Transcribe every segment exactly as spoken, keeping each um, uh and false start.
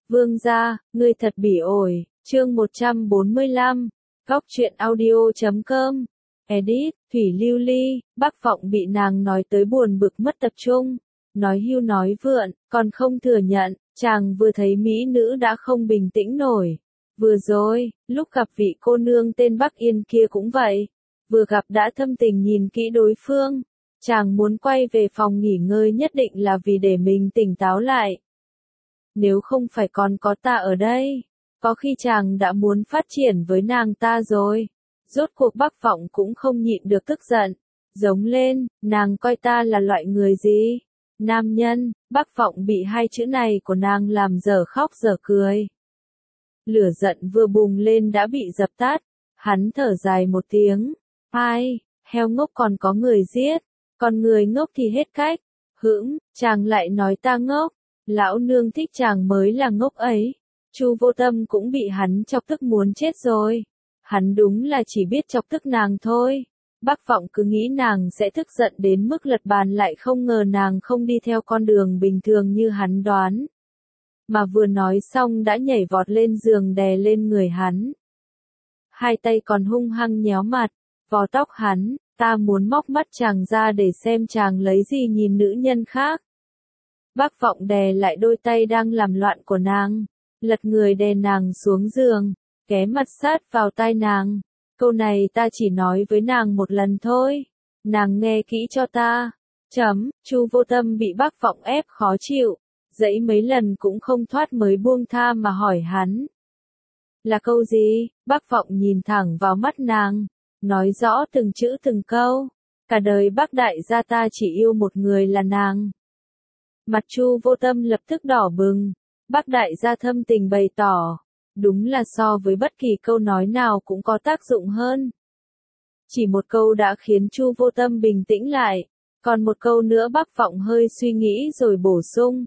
Vương gia, ngươi thật bỉ ổi, chương một trăm bốn mươi lăm, góc truyện audio chấm com, edit, Thủy Lưu Ly, Bắc Vọng bị nàng nói tới buồn bực mất tập trung, nói hưu nói vượn, còn không thừa nhận, chàng vừa thấy mỹ nữ đã không bình tĩnh nổi. Vừa rồi, lúc gặp vị cô nương tên Bắc Yên kia cũng vậy, vừa gặp đã thâm tình nhìn kỹ đối phương, chàng muốn quay về phòng nghỉ ngơi nhất định là vì để mình tỉnh táo lại. Nếu không phải còn có ta ở đây, có khi chàng đã muốn phát triển với nàng ta rồi. Rốt cuộc Bắc Vọng cũng không nhịn được tức giận, giống lên, nàng coi ta là loại người gì? Nam nhân. Bắc Vọng bị hai chữ này của nàng làm dở khóc dở cười. Lửa giận vừa bùng lên đã bị dập tắt, hắn thở dài một tiếng, ai, heo ngốc còn có người giết, còn người ngốc thì hết cách. Hững, chàng lại nói ta ngốc, lão nương thích chàng mới là ngốc ấy. Chu Vô Tâm cũng bị hắn chọc tức muốn chết rồi. Hắn đúng là chỉ biết chọc tức nàng thôi. Bắc Vọng cứ nghĩ nàng sẽ tức giận đến mức lật bàn, lại không ngờ nàng không đi theo con đường bình thường như hắn đoán. Mà vừa nói xong đã nhảy vọt lên giường đè lên người hắn. Hai tay còn hung hăng nhéo mặt, vò tóc hắn, ta muốn móc mắt chàng ra để xem chàng lấy gì nhìn nữ nhân khác. Bắc Vọng đè lại đôi tay đang làm loạn của nàng, lật người đè nàng xuống giường, ghé mặt sát vào tai nàng. Câu này ta chỉ nói với nàng một lần thôi, nàng nghe kỹ cho ta. Chấm, Chu Vô Tâm bị Bắc Vọng ép khó chịu, dãy mấy lần cũng không thoát mới buông tha mà hỏi hắn. Là câu gì? Bắc Vọng nhìn thẳng vào mắt nàng, nói rõ từng chữ từng câu. Cả đời Bắc đại gia ta chỉ yêu một người là nàng. Mặt Chu Vô Tâm lập tức đỏ bừng. Bắc đại gia thâm tình bày tỏ, đúng là so với bất kỳ câu nói nào cũng có tác dụng hơn. Chỉ một câu đã khiến Chu Vô Tâm bình tĩnh lại, còn một câu nữa Bắc Vọng hơi suy nghĩ rồi bổ sung.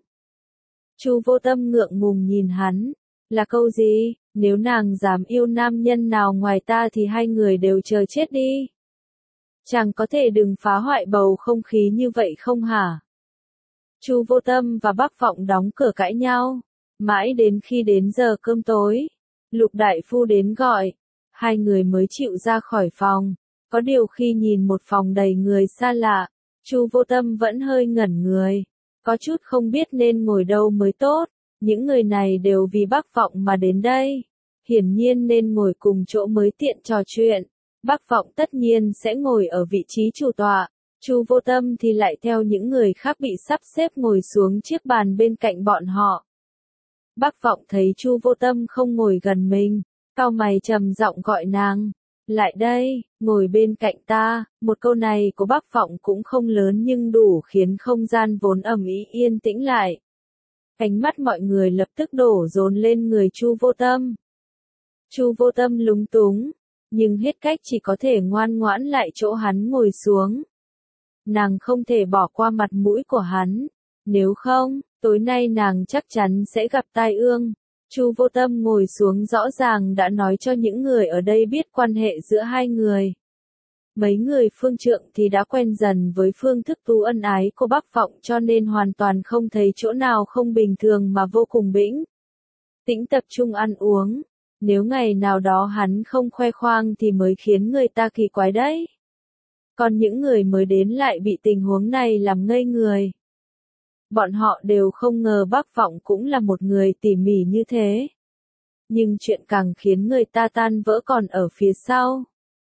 Chu Vô Tâm ngượng ngùng nhìn hắn, là câu gì? Nếu nàng dám yêu nam nhân nào ngoài ta thì hai người đều chờ chết đi. Chàng có thể đừng phá hoại bầu không khí như vậy không hả? Chu Vô Tâm và Bắc Vọng đóng cửa cãi nhau, mãi đến khi đến giờ cơm tối, Lục đại phu đến gọi, hai người mới chịu ra khỏi phòng. Có điều khi nhìn một phòng đầy người xa lạ, Chu Vô Tâm vẫn hơi ngẩn người, có chút không biết nên ngồi đâu mới tốt. Những người này đều vì Bắc Vọng mà đến đây, hiển nhiên nên ngồi cùng chỗ mới tiện trò chuyện. Bắc Vọng tất nhiên sẽ ngồi ở vị trí chủ tọa, Chu Vô Tâm thì lại theo những người khác bị sắp xếp ngồi xuống chiếc bàn bên cạnh bọn họ. Bắc Vọng thấy Chu Vô Tâm không ngồi gần mình, cau mày trầm giọng gọi nàng, lại đây, ngồi bên cạnh ta. Một câu này của Bắc Vọng cũng không lớn nhưng đủ khiến không gian vốn ầm ĩ yên tĩnh lại. Ánh mắt mọi người lập tức đổ dồn lên người Chu Vô Tâm. Chu Vô Tâm lúng túng, nhưng hết cách chỉ có thể ngoan ngoãn lại chỗ hắn ngồi xuống. Nàng không thể bỏ qua mặt mũi của hắn, nếu không, tối nay nàng chắc chắn sẽ gặp tai ương. Chu Vô Tâm ngồi xuống rõ ràng đã nói cho những người ở đây biết quan hệ giữa hai người. Mấy người phương trượng thì đã quen dần với phương thức tú ân ái của Bắc Vọng cho nên hoàn toàn không thấy chỗ nào không bình thường mà vô cùng bĩnh. Tĩnh tập trung ăn uống, nếu ngày nào đó hắn không khoe khoang thì mới khiến người ta kỳ quái đấy. Còn những người mới đến lại bị tình huống này làm ngây người. Bọn họ đều không ngờ Bắc Vọng cũng là một người tỉ mỉ như thế. Nhưng chuyện càng khiến người ta tan vỡ còn ở phía sau.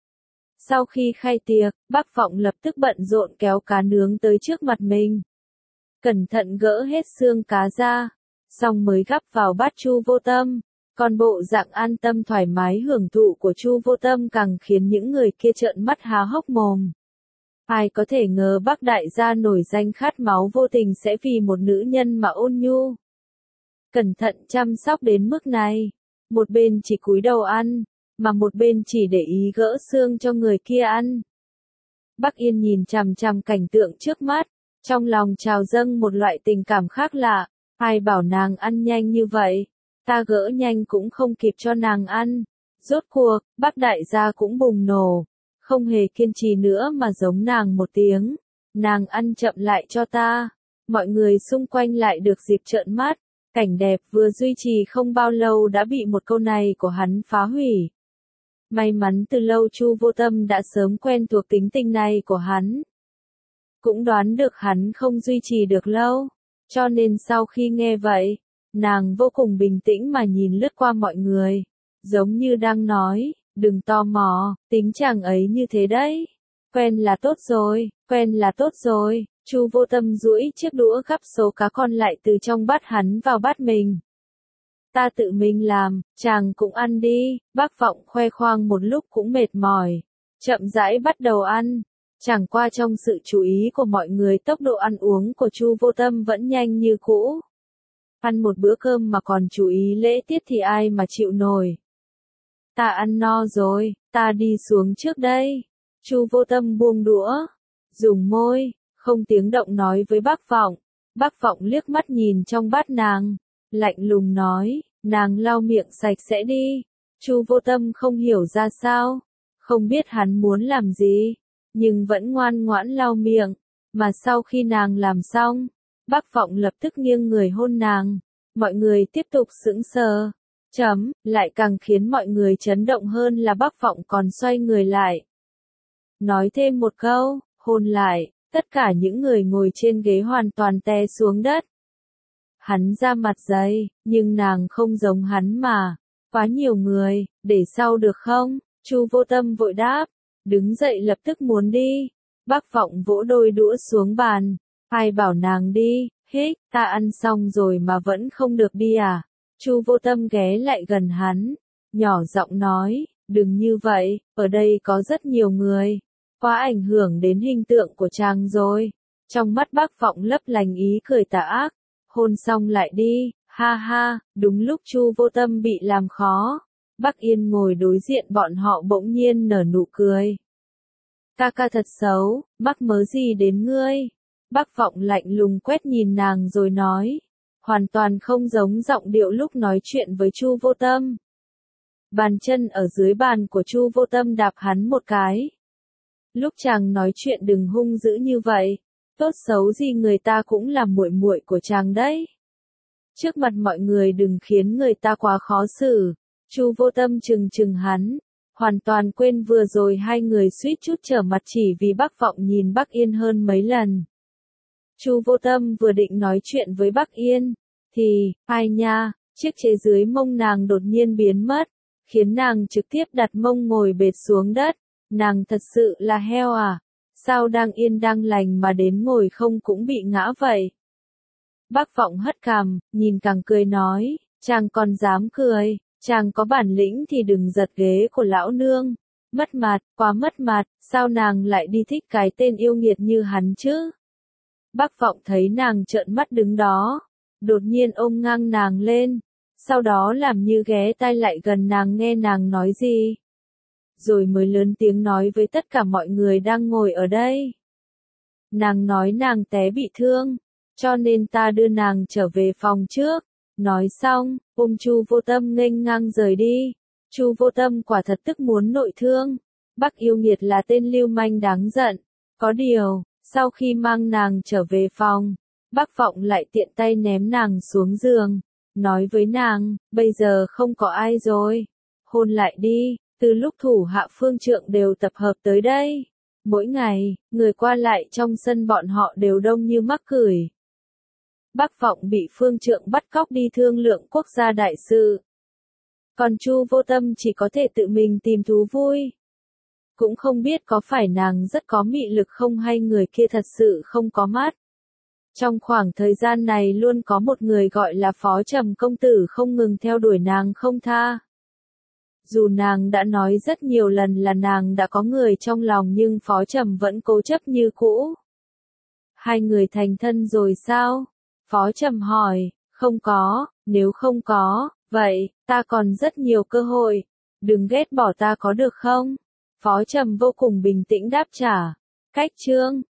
Sau khi khai tiệc, Bắc Vọng lập tức bận rộn kéo cá nướng tới trước mặt mình. Cẩn thận gỡ hết xương cá ra, xong mới gắp vào bát Chu Vô Tâm. Còn bộ dạng an tâm thoải mái hưởng thụ của Chu Vô Tâm càng khiến những người kia trợn mắt há hốc mồm. Ai có thể ngờ Bắc đại gia nổi danh khát máu vô tình sẽ vì một nữ nhân mà ôn nhu, cẩn thận chăm sóc đến mức này. Một bên chỉ cúi đầu ăn, mà một bên chỉ để ý gỡ xương cho người kia ăn. Bắc Yên nhìn chằm chằm cảnh tượng trước mắt, trong lòng trào dâng một loại tình cảm khác lạ. Ai bảo nàng ăn nhanh như vậy, ta gỡ nhanh cũng không kịp cho nàng ăn. Rốt cuộc, Bắc đại gia cũng bùng nổ, không hề kiên trì nữa mà giống nàng một tiếng, nàng ăn chậm lại cho ta. Mọi người xung quanh lại được dịp trợn mắt, Cảnh đẹp vừa duy trì không bao lâu đã bị một câu này của hắn phá hủy. May mắn từ lâu Chu Vô Tâm đã sớm quen thuộc tính tình này của hắn. Cũng đoán được hắn không duy trì được lâu, cho nên sau khi nghe vậy, nàng vô cùng bình tĩnh mà nhìn lướt qua mọi người, giống như đang nói, đừng tò mò, tính chàng ấy như thế đấy. Quen là tốt rồi, quen là tốt rồi. Chu Vô Tâm duỗi chiếc đũa gắp số cá còn lại từ trong bát hắn vào bát mình. Ta tự mình làm, chàng cũng ăn đi. Bác Vọng khoe khoang một lúc cũng mệt mỏi, chậm rãi bắt đầu ăn. Chẳng qua trong sự chú ý của mọi người, tốc độ ăn uống của Chu Vô Tâm vẫn nhanh như cũ. Ăn một bữa cơm mà còn chú ý lễ tiết thì ai mà chịu nổi. Ta ăn no rồi, ta đi xuống trước đây. Chu Vô Tâm buông đũa, dùng môi, không tiếng động nói với Bác Vọng. Bác Vọng liếc mắt nhìn trong bát nàng, lạnh lùng nói, nàng lau miệng sạch sẽ đi. Chu Vô Tâm không hiểu ra sao, không biết hắn muốn làm gì, nhưng vẫn ngoan ngoãn lau miệng, mà sau khi nàng làm xong, Bác Vọng lập tức nghiêng người hôn nàng. Mọi người tiếp tục sững sờ. Chấm, lại càng khiến mọi người chấn động hơn là Bác Vọng còn xoay người lại. Nói thêm một câu, hôn lại, tất cả những người ngồi trên ghế hoàn toàn té xuống đất. Hắn ra mặt dày, nhưng nàng không giống hắn mà. Quá nhiều người, để sau được không? Chu Vô Tâm vội đáp, đứng dậy lập tức muốn đi. Bác Vọng vỗ đôi đũa xuống bàn. Ai bảo nàng đi, hích, ta ăn xong rồi mà vẫn không được đi à? Chu Vô Tâm ghé lại gần hắn, nhỏ giọng nói, đừng như vậy, ở đây có rất nhiều người, quá ảnh hưởng đến hình tượng của chàng rồi. Trong mắt Bác Vọng lấp lánh ý cười tà ác, hôn xong lại đi, ha ha. Đúng lúc Chu Vô Tâm bị làm khó, Bắc Yên ngồi đối diện bọn họ bỗng nhiên nở nụ cười. Ca ca thật xấu, mắc mớ gì đến ngươi? Bác Vọng lạnh lùng quét nhìn nàng rồi nói, hoàn toàn không giống giọng điệu lúc nói chuyện với Chu Vô Tâm. Bàn chân ở dưới bàn của Chu Vô Tâm đạp hắn một cái. Lúc chàng nói chuyện đừng hung dữ như vậy, tốt xấu gì người ta cũng là muội muội của chàng đấy. Trước mặt mọi người đừng khiến người ta quá khó xử. Chu Vô Tâm trừng trừng hắn, hoàn toàn quên vừa rồi hai người suýt chút trở mặt chỉ vì Bác Vọng nhìn Bắc Yên hơn mấy lần. Chu Vô Tâm vừa định nói chuyện với Bắc Yên, thì, ai nha, chiếc chế dưới mông nàng đột nhiên biến mất, khiến nàng trực tiếp đặt mông ngồi bệt xuống đất. Nàng thật sự là heo à? Sao đang yên đang lành mà đến ngồi không cũng bị ngã vậy? Bác Vọng hất cằm, nhìn càng cười nói, chàng còn dám cười, chàng có bản lĩnh thì đừng giật ghế của lão nương. Mất mặt, quá mất mặt, sao nàng lại đi thích cái tên yêu nghiệt như hắn chứ? Bác Vọng thấy nàng trợn mắt đứng đó, đột nhiên ôm ngang nàng lên, sau đó làm như ghé tai lại gần nàng nghe nàng nói gì. Rồi mới lớn tiếng nói với tất cả mọi người đang ngồi ở đây. Nàng nói nàng té bị thương, cho nên ta đưa nàng trở về phòng trước. Nói xong, ôm Chu Vô Tâm nghênh ngang rời đi. Chu Vô Tâm quả thật tức muốn nội thương. Bắc yêu nghiệt là tên lưu manh đáng giận. Có điều, sau khi mang nàng trở về phòng, Bác Vọng lại tiện tay ném nàng xuống giường, nói với nàng, bây giờ không có ai rồi, hôn lại đi. Từ lúc thủ hạ phương trượng đều tập hợp tới đây, mỗi ngày, người qua lại trong sân bọn họ đều đông như mắc cười. Bác Vọng bị phương trượng bắt cóc đi thương lượng quốc gia đại sự. Còn Chu Vô Tâm chỉ có thể tự mình tìm thú vui. Cũng không biết có phải nàng rất có mị lực không hay người kia thật sự không có mắt. Trong khoảng thời gian này luôn có một người gọi là Phó Trầm công tử không ngừng theo đuổi nàng không tha. Dù nàng đã nói rất nhiều lần là nàng đã có người trong lòng nhưng Phó Trầm vẫn cố chấp như cũ. Hai người thành thân rồi sao? Phó Trầm hỏi, không có, nếu không có, vậy, ta còn rất nhiều cơ hội, đừng ghét bỏ ta có được không? Phó Trầm vô cùng bình tĩnh đáp trả, cách chương.